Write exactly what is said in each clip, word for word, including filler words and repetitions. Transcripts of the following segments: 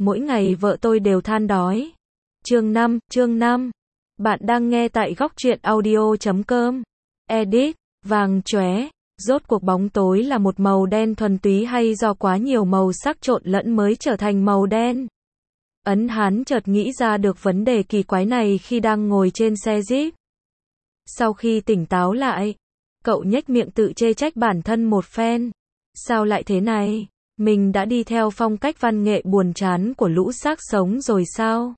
Mỗi ngày vợ tôi đều than đói. Chương năm, chương năm. Bạn đang nghe tại góc truyện audio chấm com. Edit, vàng chóe. Rốt cuộc bóng tối là một màu đen thuần túy hay do quá nhiều màu sắc trộn lẫn mới trở thành màu đen? Ấn Hán chợt nghĩ ra được vấn đề kỳ quái này khi đang ngồi trên xe Jeep. Sau khi tỉnh táo lại, cậu nhếch miệng tự chê trách bản thân một phen. Sao lại thế này? Mình đã đi theo phong cách văn nghệ buồn chán của lũ xác sống rồi sao?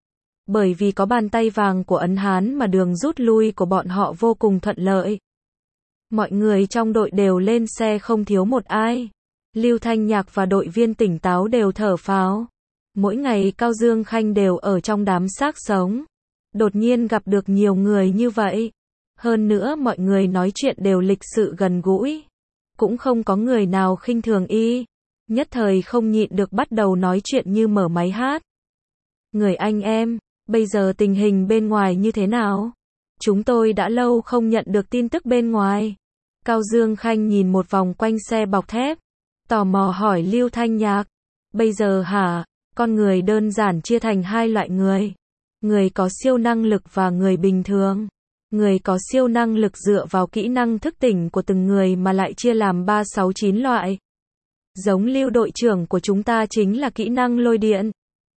Bởi vì có bàn tay vàng của Ấn Hán mà đường rút lui của bọn họ vô cùng thuận lợi. Mọi người trong đội đều lên xe không thiếu một ai. Lưu Thanh Nhạc và đội viên tỉnh táo đều thở phào. Mỗi ngày Cao Dương Khanh đều ở trong đám xác sống. Đột nhiên gặp được nhiều người như vậy. Hơn nữa mọi người nói chuyện đều lịch sự gần gũi. Cũng không có người nào khinh thường y. Nhất thời không nhịn được bắt đầu nói chuyện như mở máy hát. Người anh em, bây giờ tình hình bên ngoài như thế nào? Chúng tôi đã lâu không nhận được tin tức bên ngoài. Cao Dương Khanh nhìn một vòng quanh xe bọc thép. Tò mò hỏi Lưu Thanh Nhạc. Bây giờ hả? Con người đơn giản chia thành hai loại người. Người có siêu năng lực và người bình thường. Người có siêu năng lực dựa vào kỹ năng thức tỉnh của từng người mà lại chia làm ba sáu chín loại. Giống Lưu đội trưởng của chúng ta chính là kỹ năng lôi điện.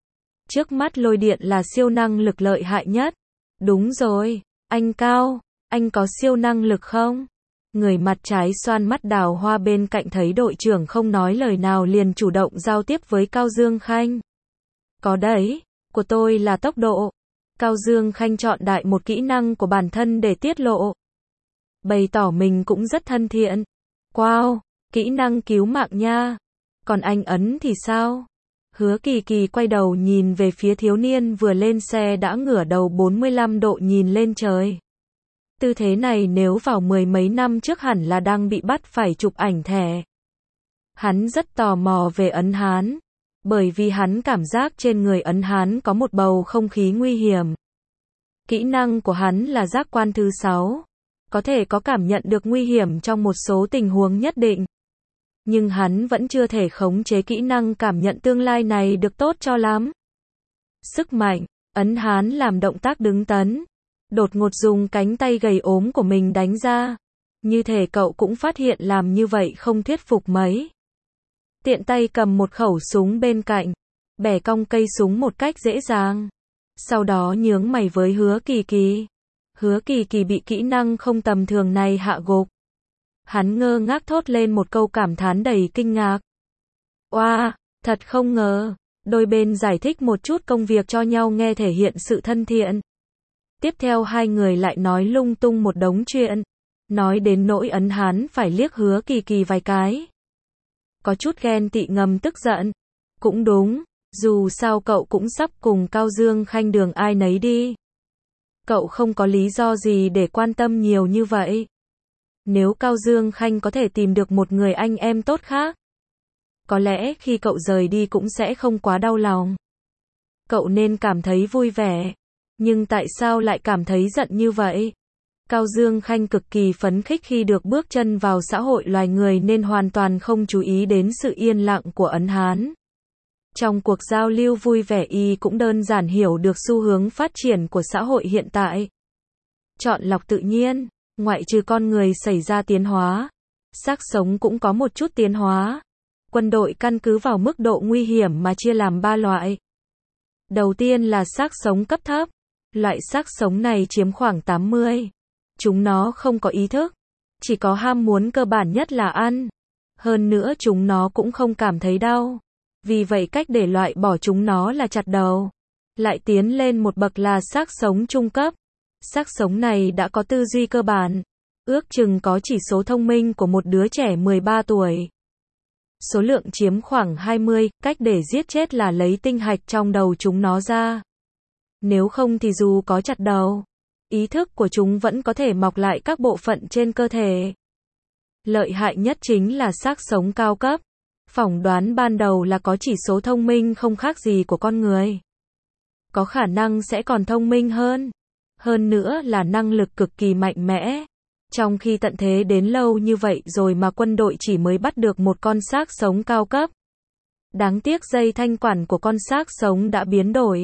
Trước mắt lôi điện là siêu năng lực lợi hại nhất. Đúng rồi, anh Cao, anh có siêu năng lực không? Người mặt trái xoan mắt đào hoa bên cạnh thấy đội trưởng không nói lời nào liền chủ động giao tiếp với Cao Dương Khanh. Có đấy, của tôi là tốc độ. Cao Dương Khanh chọn đại một kỹ năng của bản thân để tiết lộ. Bày tỏ mình cũng rất thân thiện. Wow, kỹ năng cứu mạng nha. Còn anh Ấn thì sao? Hứa Kỳ Kỳ quay đầu nhìn về phía thiếu niên vừa lên xe đã ngửa đầu bốn mươi lăm độ nhìn lên trời. Tư thế này nếu vào mười mấy năm trước hẳn là đang bị bắt phải chụp ảnh thẻ. Hắn rất tò mò về Ấn Hán. Bởi vì hắn cảm giác trên người Ấn Hán có một bầu không khí nguy hiểm. Kỹ năng của hắn là giác quan thứ sáu. Có thể có cảm nhận được nguy hiểm trong một số tình huống nhất định. Nhưng hắn vẫn chưa thể khống chế kỹ năng cảm nhận tương lai này được tốt cho lắm. Sức mạnh, Ấn Hán làm động tác đứng tấn. Đột ngột dùng cánh tay gầy ốm của mình đánh ra. Như thể cậu cũng phát hiện làm như vậy không thuyết phục mấy. Tiện tay cầm một khẩu súng bên cạnh. Bẻ cong cây súng một cách dễ dàng. Sau đó nhướng mày với Hứa Kỳ Kỳ. Hứa Kỳ Kỳ bị kỹ năng không tầm thường này hạ gục. Hắn ngơ ngác thốt lên một câu cảm thán đầy kinh ngạc. Oa, wow, thật không ngờ. Đôi bên giải thích một chút công việc cho nhau nghe thể hiện sự thân thiện. Tiếp theo hai người lại nói lung tung một đống chuyện. Nói đến nỗi Ấn Hán phải liếc Hứa Kỳ Kỳ vài cái. Có chút ghen tị ngầm tức giận. Cũng đúng, dù sao cậu cũng sắp cùng Cao Dương Khanh đường ai nấy đi. Cậu không có lý do gì để quan tâm nhiều như vậy. Nếu Cao Dương Khanh có thể tìm được một người anh em tốt khác, có lẽ khi cậu rời đi cũng sẽ không quá đau lòng. Cậu nên cảm thấy vui vẻ. Nhưng tại sao lại cảm thấy giận như vậy? Cao Dương Khanh cực kỳ phấn khích khi được bước chân vào xã hội loài người nên hoàn toàn không chú ý đến sự yên lặng của Ấn Hán. Trong cuộc giao lưu vui vẻ y cũng đơn giản hiểu được xu hướng phát triển của xã hội hiện tại. Chọn lọc tự nhiên, ngoại trừ con người xảy ra tiến hóa, xác sống cũng có một chút tiến hóa. Quân đội căn cứ vào mức độ nguy hiểm mà chia làm ba loại. Đầu tiên là xác sống cấp thấp. Loại xác sống này chiếm khoảng tám mươi. Chúng nó không có ý thức, chỉ có ham muốn cơ bản nhất là ăn. Hơn nữa chúng nó cũng không cảm thấy đau. Vì vậy cách để loại bỏ chúng nó là chặt đầu. Lại tiến lên một bậc là xác sống trung cấp. Xác sống này đã có tư duy cơ bản. Ước chừng có chỉ số thông minh của một đứa trẻ mười ba tuổi. Số lượng chiếm khoảng hai mươi, cách để giết chết là lấy tinh hạch trong đầu chúng nó ra. Nếu không thì dù có chặt đầu, ý thức của chúng vẫn có thể mọc lại các bộ phận trên cơ thể. Lợi hại nhất chính là xác sống cao cấp. Phỏng đoán ban đầu là có chỉ số thông minh không khác gì của con người. Có khả năng sẽ còn thông minh hơn. Hơn nữa là năng lực cực kỳ mạnh mẽ. Trong khi tận thế đến lâu như vậy rồi mà quân đội chỉ mới bắt được một con xác sống cao cấp. Đáng tiếc dây thanh quản của con xác sống đã biến đổi.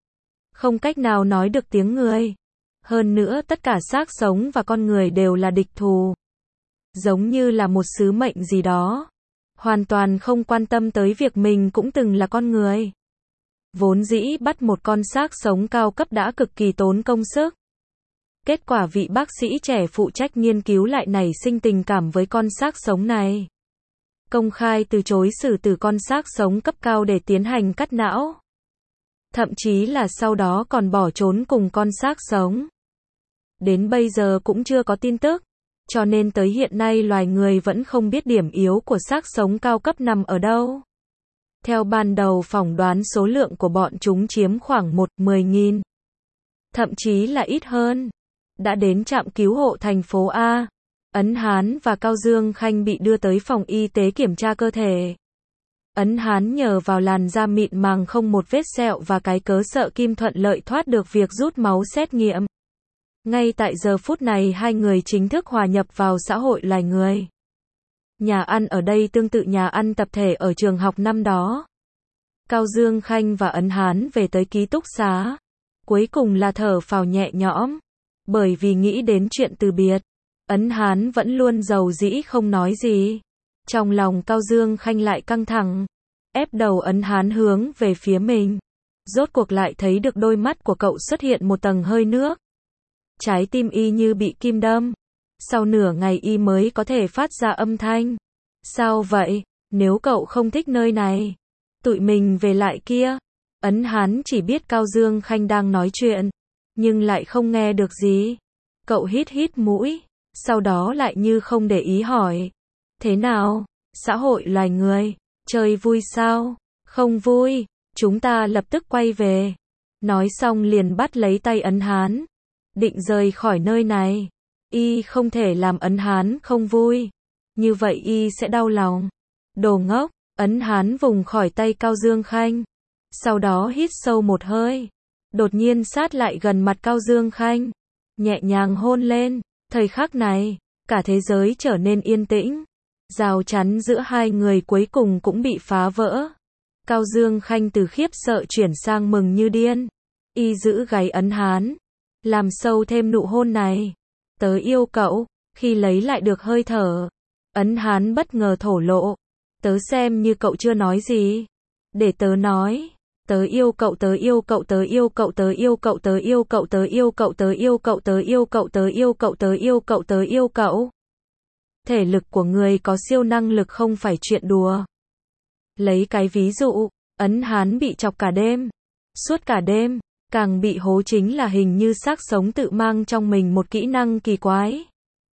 Không cách nào nói được tiếng người. Hơn nữa tất cả xác sống và con người đều là địch thù. Giống như là một sứ mệnh gì đó. Hoàn toàn không quan tâm tới việc mình cũng từng là con người. Vốn dĩ bắt một con xác sống cao cấp đã cực kỳ tốn công sức. Kết quả vị bác sĩ trẻ phụ trách nghiên cứu lại nảy sinh tình cảm với con xác sống này. Công khai từ chối xử tử con xác sống cấp cao để tiến hành cắt não. Thậm chí là sau đó còn bỏ trốn cùng con xác sống. Đến bây giờ cũng chưa có tin tức. Cho nên tới hiện nay loài người vẫn không biết điểm yếu của xác sống cao cấp nằm ở đâu. Theo ban đầu phỏng đoán số lượng của bọn chúng chiếm khoảng một phần mười nghìn. Thậm chí là ít hơn. Đã đến trạm cứu hộ thành phố A. Ấn Hán và Cao Dương Khanh bị đưa tới phòng y tế kiểm tra cơ thể. Ấn Hán nhờ vào làn da mịn màng không một vết sẹo và cái cớ sợ kim thuận lợi thoát được việc rút máu xét nghiệm. Ngay tại giờ phút này hai người chính thức hòa nhập vào xã hội loài người. Nhà ăn ở đây tương tự nhà ăn tập thể ở trường học năm đó. Cao Dương Khanh và Ấn Hán về tới ký túc xá. Cuối cùng là thở phào nhẹ nhõm. Bởi vì nghĩ đến chuyện từ biệt. Ấn Hán vẫn luôn giàu dĩ không nói gì. Trong lòng Cao Dương Khanh lại căng thẳng. Ép đầu Ấn Hán hướng về phía mình. Rốt cuộc lại thấy được đôi mắt của cậu xuất hiện một tầng hơi nước. Trái tim y như bị kim đâm. Sau nửa ngày y mới có thể phát ra âm thanh. Sao vậy? Nếu cậu không thích nơi này, tụi mình về lại kia. Ấn Hán chỉ biết Cao Dương Khanh đang nói chuyện, nhưng lại không nghe được gì. Cậu hít hít mũi, sau đó lại như không để ý hỏi. Thế nào? Xã hội loài người, chơi vui sao? Không vui, chúng ta lập tức quay về. Nói xong liền bắt lấy tay Ấn Hán. Định rời khỏi nơi này. Y không thể làm Ấn Hán không vui. Như vậy y sẽ đau lòng. Đồ ngốc, Ấn Hán vùng khỏi tay Cao Dương Khanh. Sau đó hít sâu một hơi. Đột nhiên sát lại gần mặt Cao Dương Khanh. Nhẹ nhàng hôn lên. Thời khắc này, cả thế giới trở nên yên tĩnh. Rào chắn giữa hai người cuối cùng cũng bị phá vỡ. Cao Dương Khanh từ khiếp sợ chuyển sang mừng như điên. Y giữ gáy Ấn Hán. Làm sâu thêm nụ hôn này. Tớ yêu cậu. Khi lấy lại được hơi thở, Ấn Hán bất ngờ thổ lộ. Tớ xem như cậu chưa nói gì. Để tớ nói. Tớ yêu cậu, tớ yêu cậu, tớ yêu cậu, tớ yêu cậu, tớ yêu cậu, tớ yêu cậu, tớ yêu cậu, tớ yêu cậu, tớ yêu cậu, tớ yêu cậu, tớ yêu cậu. Thể lực của người có siêu năng lực không phải chuyện đùa. Lấy cái ví dụ, Ấn Hán bị chọc cả đêm. Suốt cả đêm. Càng bị hố chính là hình như xác sống tự mang trong mình một kỹ năng kỳ quái.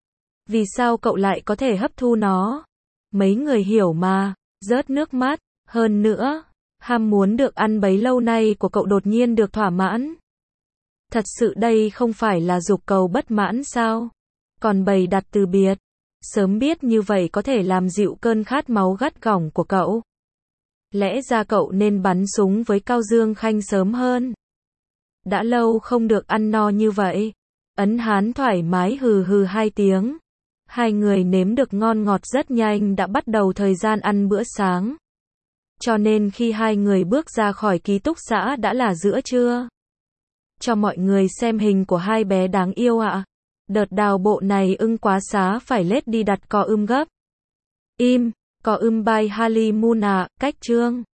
Vì sao cậu lại có thể hấp thu nó? Mấy người hiểu mà, rớt nước mắt. Hơn nữa, ham muốn được ăn bấy lâu nay của cậu đột nhiên được thỏa mãn. Thật sự đây không phải là dục cầu bất mãn sao? Còn bày đặt từ biệt. Sớm biết như vậy có thể làm dịu cơn khát máu gắt gỏng của cậu. Lẽ ra cậu nên bắn súng với Cao Dương Khanh sớm hơn. Đã lâu không được ăn no như vậy. Ấn Hán thoải mái hừ hừ hai tiếng. Hai người nếm được ngon ngọt rất nhanh đã bắt đầu thời gian ăn bữa sáng. Cho nên khi hai người bước ra khỏi ký túc xá đã là giữa trưa. Cho mọi người xem hình của hai bé đáng yêu ạ. Đợt đào bộ này ưng quá xá phải lết đi đặt co ưm gấp. Im, co ưm by Halimuna, cách chương.